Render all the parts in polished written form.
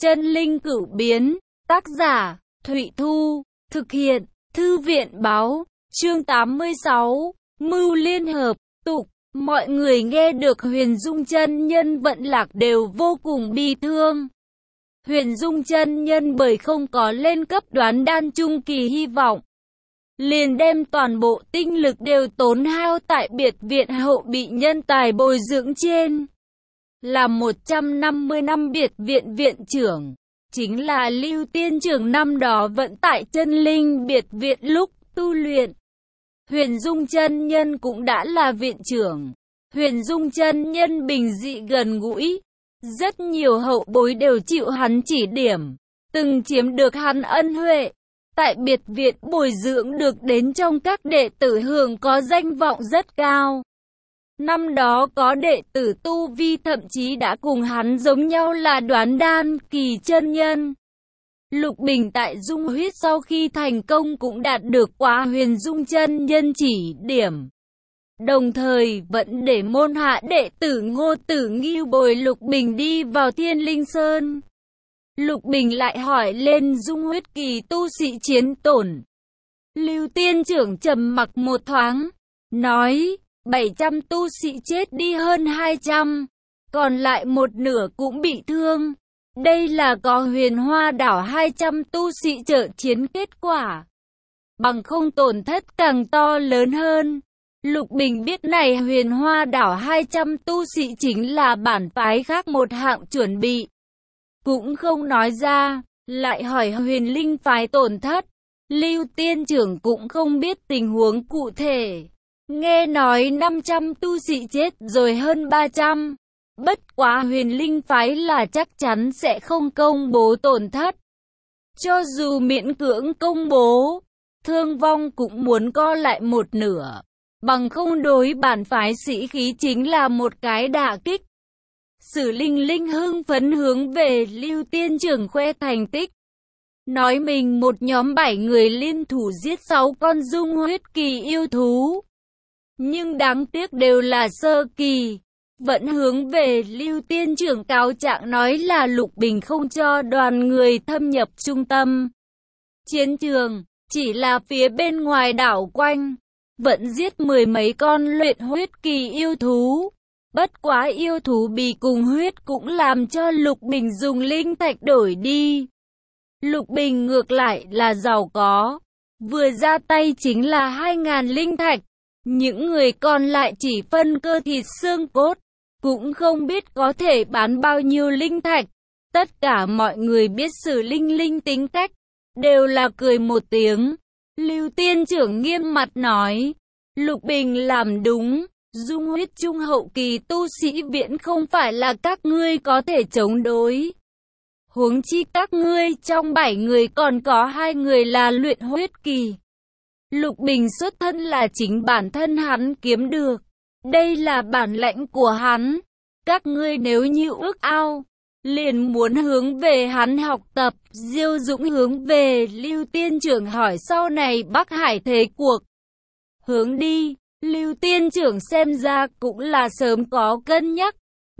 Chân linh cửu biến, tác giả, Thụy Thu, thực hiện, Thư viện báo, chương 86, Mưu Liên Hợp, tục. Mọi người nghe được Huyền Dung chân nhân vận lạc đều vô cùng bi thương. Huyền Dung chân nhân bởi không có lên cấp đoán đan trung kỳ hy vọng, liền đem toàn bộ tinh lực đều tốn hao tại biệt viện hậu bị nhân tài bồi dưỡng trên. Là 150 năm biệt viện viện trưởng, chính là Lưu Tiên Trưởng năm đó vẫn tại chân linh biệt viện lúc tu luyện. Huyền Dung chân nhân cũng đã là viện trưởng. Huyền Dung chân nhân bình dị gần gũi, rất nhiều hậu bối đều chịu hắn chỉ điểm, từng chiếm được hắn ân huệ. Tại biệt viện bồi dưỡng được đến trong các đệ tử hưởng có danh vọng rất cao. Năm đó có đệ tử tu vi thậm chí đã cùng hắn giống nhau là đoán đan kỳ chân nhân. Lục Bình tại Dung Huyết sau khi thành công cũng đạt được qua Huyền Dung chân nhân chỉ điểm. Đồng thời vẫn để môn hạ đệ tử Ngô Tử Ngưu bồi Lục Bình đi vào Thiên Linh Sơn. Lục Bình lại hỏi lên Dung Huyết kỳ tu sĩ chiến tổn. Lưu Tiên Trưởng trầm mặc một thoáng, nói 700 tu sĩ chết đi hơn 200, còn lại một nửa cũng bị thương. Đây là có Huyền Hoa đảo 200 tu sĩ trợ chiến kết quả, bằng không tổn thất càng to lớn hơn. Lục Bình biết này Huyền Hoa đảo 200 tu sĩ chính là bản phái khác một hạng chuẩn bị, cũng không nói ra, lại hỏi Huyền Linh phái tổn thất. Lưu Tiên Trưởng cũng không biết tình huống cụ thể, nghe nói 500 tu sĩ chết rồi hơn 300. Bất quá Huyền Linh phái là chắc chắn sẽ không công bố tổn thất. Cho dù miễn cưỡng công bố, thương vong cũng muốn co lại một nửa, bằng không đối bản phái sĩ khí chính là một cái đả kích. Sử Linh Linh hưng phấn hướng về Lưu Tiên Trưởng khoe thành tích, nói mình một nhóm 7 người liên thủ giết 6 con dung huyết kỳ yêu thú, nhưng đáng tiếc đều là sơ kỳ. Vẫn hướng về Lưu Tiên Trưởng cáo trạng nói là Lục Bình không cho đoàn người thâm nhập trung tâm chiến trường, chỉ là phía bên ngoài đảo quanh, vẫn giết 10 mấy con luyện huyết kỳ yêu thú. Bất quá yêu thú bì cùng huyết cũng làm cho Lục Bình dùng linh thạch đổi đi. Lục Bình ngược lại là giàu có, vừa ra tay chính là 2.000 linh thạch. Những người còn lại chỉ phân cơ thịt xương cốt, cũng không biết có thể bán bao nhiêu linh thạch. Tất cả mọi người biết Sử Linh Linh tính cách, đều là cười một tiếng. Lưu Tiên Trưởng nghiêm mặt nói, Lục Bình làm đúng, dung huyết trung hậu kỳ tu sĩ viễn không phải là các ngươi có thể chống đối. Huống chi các ngươi trong 7 người còn có 2 người là luyện huyết kỳ. Lục Bình xuất thân là chính bản thân hắn kiếm được, đây là bản lãnh của hắn. Các ngươi nếu như ước ao, liền muốn hướng về hắn học tập. Diêu Dũng hướng về Lưu Tiên Trưởng hỏi sau này Bắc Hải thế cuộc hướng đi. Lưu Tiên Trưởng xem ra cũng là sớm có cân nhắc,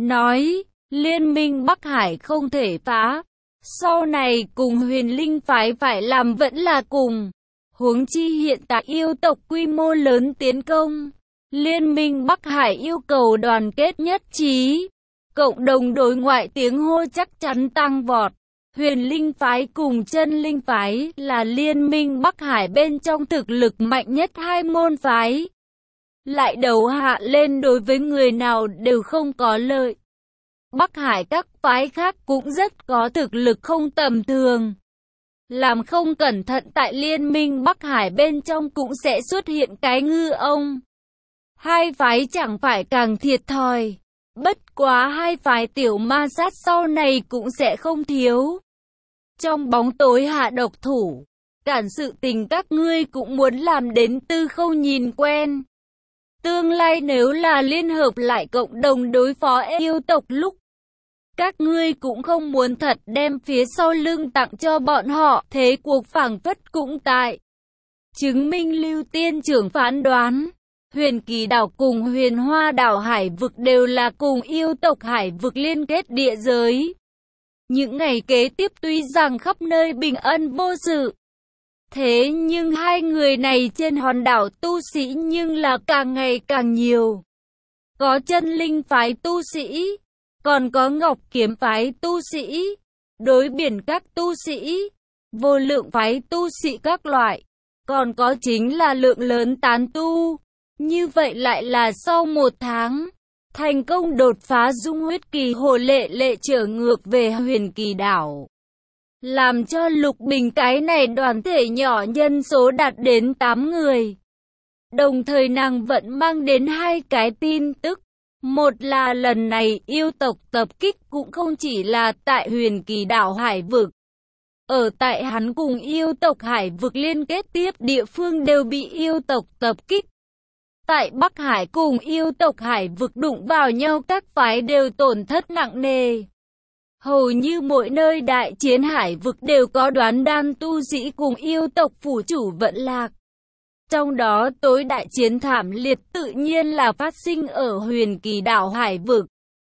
nói liên minh Bắc Hải không thể phá, sau này cùng Huyền Linh phái phải làm vẫn là cùng. Huống chi hiện tại yêu tộc quy mô lớn tiến công, liên minh Bắc Hải yêu cầu đoàn kết nhất trí, cộng đồng đối ngoại tiếng hô chắc chắn tăng vọt. Huyền Linh phái cùng Chân Linh phái là liên minh Bắc Hải bên trong thực lực mạnh nhất hai môn phái, lại đầu hạ lên đối với người nào đều không có lợi. Bắc Hải các phái khác cũng rất có thực lực không tầm thường, làm không cẩn thận tại liên minh Bắc Hải bên trong cũng sẽ xuất hiện cái ngư ông. Hai phái chẳng phải càng thiệt thòi. Bất quá hai phái tiểu ma sát sau này cũng sẽ không thiếu. Trong bóng tối hạ độc thủ, cản sự tình các ngươi cũng muốn làm đến tư không nhìn quen. Tương lai nếu là liên hợp lại cộng đồng đối phó yêu tộc lúc, các ngươi cũng không muốn thật đem phía sau lưng tặng cho bọn họ. Thế cuộc phảng phất cũng tại chứng minh Lưu Tiên Trưởng phán đoán. Huyền Kỳ đảo cùng Huyền Hoa đảo hải vực đều là cùng yêu tộc hải vực liên kết địa giới. Những ngày kế tiếp tuy rằng khắp nơi bình an vô sự, thế nhưng hai người này trên hòn đảo tu sĩ nhưng là càng ngày càng nhiều. Có chân linh phái tu sĩ, còn có ngọc kiếm phái tu sĩ, đối biển các tu sĩ, vô lượng phái tu sĩ các loại, còn có chính là lượng lớn tán tu. Như vậy lại là sau 1 tháng, thành công đột phá dung huyết kỳ, Hồ Lệ Lệ trở ngược về Huyền Kỳ đảo. Làm cho Lục Bình cái này đoàn thể nhỏ nhân số đạt đến 8 người. Đồng thời nàng vẫn mang đến 2 cái tin tức. Một là lần này yêu tộc tập kích cũng không chỉ là tại Huyền Kỳ đảo hải vực. Ở tại hắn cùng yêu tộc hải vực liên kết tiếp địa phương đều bị yêu tộc tập kích. Tại Bắc Hải cùng yêu tộc hải vực đụng vào nhau, các phái đều tổn thất nặng nề. Hầu như mỗi nơi đại chiến hải vực đều có Đoán Đan tu sĩ cùng yêu tộc phủ chủ vẫn lạc. Trong đó tối đại chiến thảm liệt tự nhiên là phát sinh ở Huyền Kỳ đảo hải vực.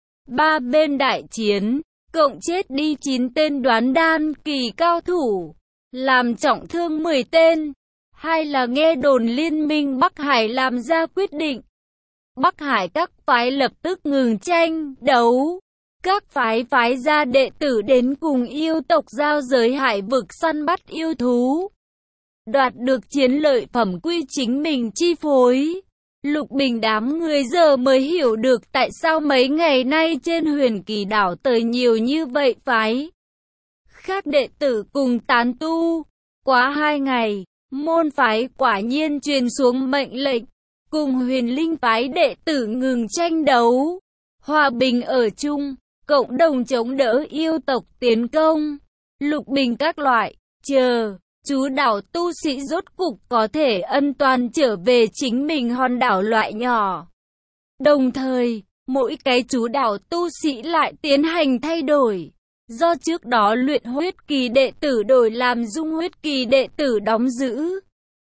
3 bên đại chiến, cộng chết đi 9 tên Đoán Đan kỳ cao thủ, làm trọng thương 10 tên. Hai là nghe đồn Liên minh Bắc Hải làm ra quyết định. Bắc Hải các phái lập tức ngừng tranh đấu. Các phái phái ra đệ tử đến cùng yêu tộc giao giới hải vực săn bắt yêu thú. Đoạt được chiến lợi phẩm quy chính mình chi phối. Lục Bình đám người giờ mới hiểu được tại sao mấy ngày nay trên Huyền Kỳ đảo tới nhiều như vậy phái khác đệ tử cùng tán tu. Quá 2 ngày, môn phái quả nhiên truyền xuống mệnh lệnh, cùng Huyền Linh phái đệ tử ngừng tranh đấu, hòa bình ở chung, cộng đồng chống đỡ yêu tộc tiến công. Lục Bình các loại, chờ chú đảo tu sĩ rốt cục có thể ân toàn trở về chính mình hòn đảo loại nhỏ. Đồng thời, mỗi cái chú đảo tu sĩ lại tiến hành thay đổi. Do trước đó luyện huyết kỳ đệ tử đổi làm dung huyết kỳ đệ tử đóng giữ.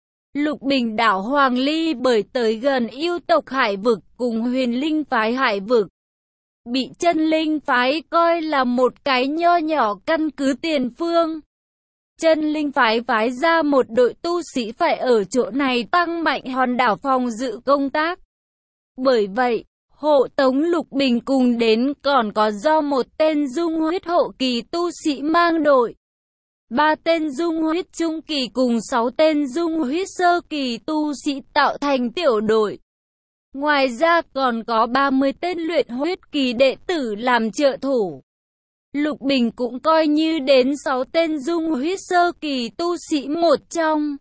Lục Bình đảo Hoàng Ly bởi tới gần yêu tộc hải vực cùng Huyền Linh phái hải vực, bị Chân Linh phái coi là một cái nho nhỏ căn cứ tiền phương. Chân Linh phái phái ra một đội tu sĩ phải ở chỗ này tăng mạnh hòn đảo phòng dự công tác. Bởi vậy, hộ tống Lục Bình cùng đến còn có do một tên dung huyết hậu kỳ tu sĩ mang đội. 3 tên dung huyết trung kỳ cùng 6 tên dung huyết sơ kỳ tu sĩ tạo thành tiểu đội. Ngoài ra còn có 30 tên luyện huyết kỳ đệ tử làm trợ thủ. Lục Bình cũng coi như đến 6 tên dung huyết sơ kỳ tu sĩ một trong.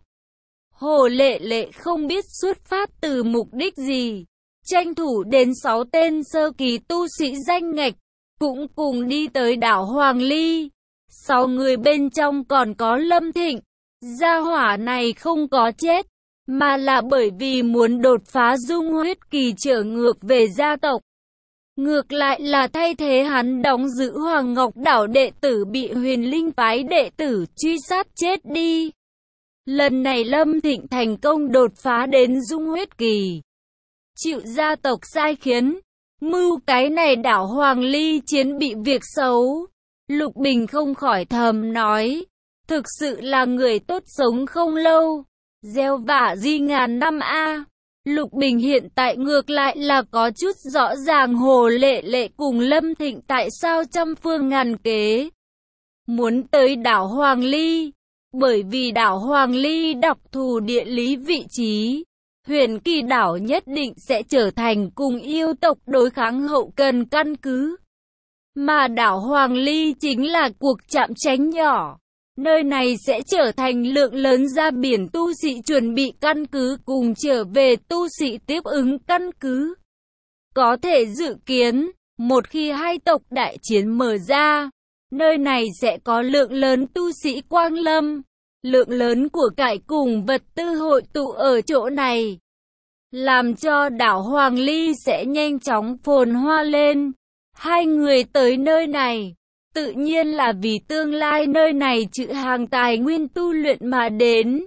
Hồ Lệ Lệ không biết xuất phát từ mục đích gì, tranh thủ đến 6 tên sơ kỳ tu sĩ danh ngạch, cũng cùng đi tới đảo Hoàng Ly. 6 người bên trong còn có Lâm Thịnh. Gia hỏa này không có chết, mà là bởi vì muốn đột phá dung huyết kỳ trở ngược về gia tộc. Ngược lại là thay thế hắn đóng giữ Hoàng Ngọc đảo đệ tử bị Huyền Linh phái đệ tử truy sát chết đi. Lần này Lâm Thịnh thành công đột phá đến dung huyết kỳ, chịu gia tộc sai khiến, mưu cái này đảo Hoàng Ly chiến bị việc xấu. Lục Bình không khỏi thầm nói, thực sự là người tốt sống không lâu, gieo vạ di ngàn năm a. Lục Bình hiện tại ngược lại là có chút rõ ràng Hồ Lệ Lệ cùng Lâm Thịnh tại sao trăm phương ngàn kế muốn tới đảo Hoàng Ly. Bởi vì đảo Hoàng Ly đặc thù địa lý vị trí, Huyền Kỳ đảo nhất định sẽ trở thành cùng yêu tộc đối kháng hậu cần căn cứ. Mà đảo Hoàng Ly chính là cuộc chạm trán nhỏ. Nơi này sẽ trở thành lượng lớn ra biển tu sĩ chuẩn bị căn cứ cùng trở về tu sĩ tiếp ứng căn cứ. Có thể dự kiến, một khi hai tộc đại chiến mở ra, nơi này sẽ có lượng lớn tu sĩ quang lâm, lượng lớn của cải cùng vật tư hội tụ ở chỗ này, làm cho đảo Hoàng Ly sẽ nhanh chóng phồn hoa lên. Hai người tới nơi này, tự nhiên là vì tương lai nơi này trữ hàng tài nguyên tu luyện mà đến.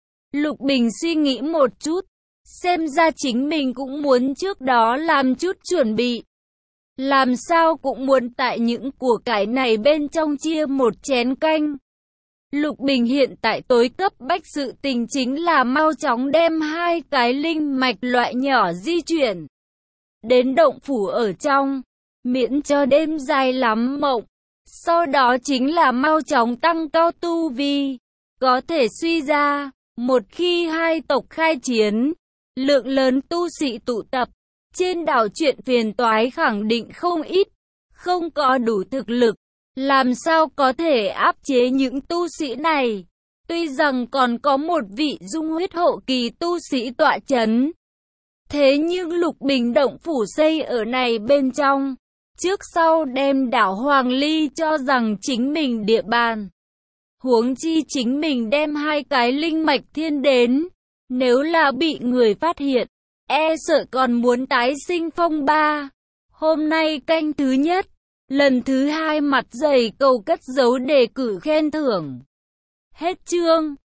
Lục Bình suy nghĩ một chút, xem ra chính mình cũng muốn trước đó làm chút chuẩn bị. làm sao cũng muốn tại những của cải này bên trong chia một chén canh. Lục Bình hiện tại tối cấp bách sự tình chính là mau chóng đem 2 cái linh mạch loại nhỏ di chuyển đến động phủ ở trong, miễn cho đêm dài lắm mộng. Sau đó chính là mau chóng tăng cao tu vi. Có thể suy ra, một khi hai tộc khai chiến, lượng lớn tu sĩ tụ tập, trên đảo chuyện phiền toái khẳng định không ít, không có đủ thực lực, làm sao có thể áp chế những tu sĩ này. Tuy rằng còn có một vị dung huyết hậu kỳ tu sĩ tọa chấn, thế nhưng Lục Bình động phủ xây ở này bên trong, trước sau đem đảo Hoàng Ly cho rằng chính mình địa bàn. Huống chi chính mình đem 2 cái linh mạch thiên đến, nếu là bị người phát hiện, e sợ còn muốn tái sinh phong ba. Hôm nay canh thứ nhất, lần thứ 2 mặt dày cầu cất giấu đề cử khen thưởng. Hết chương.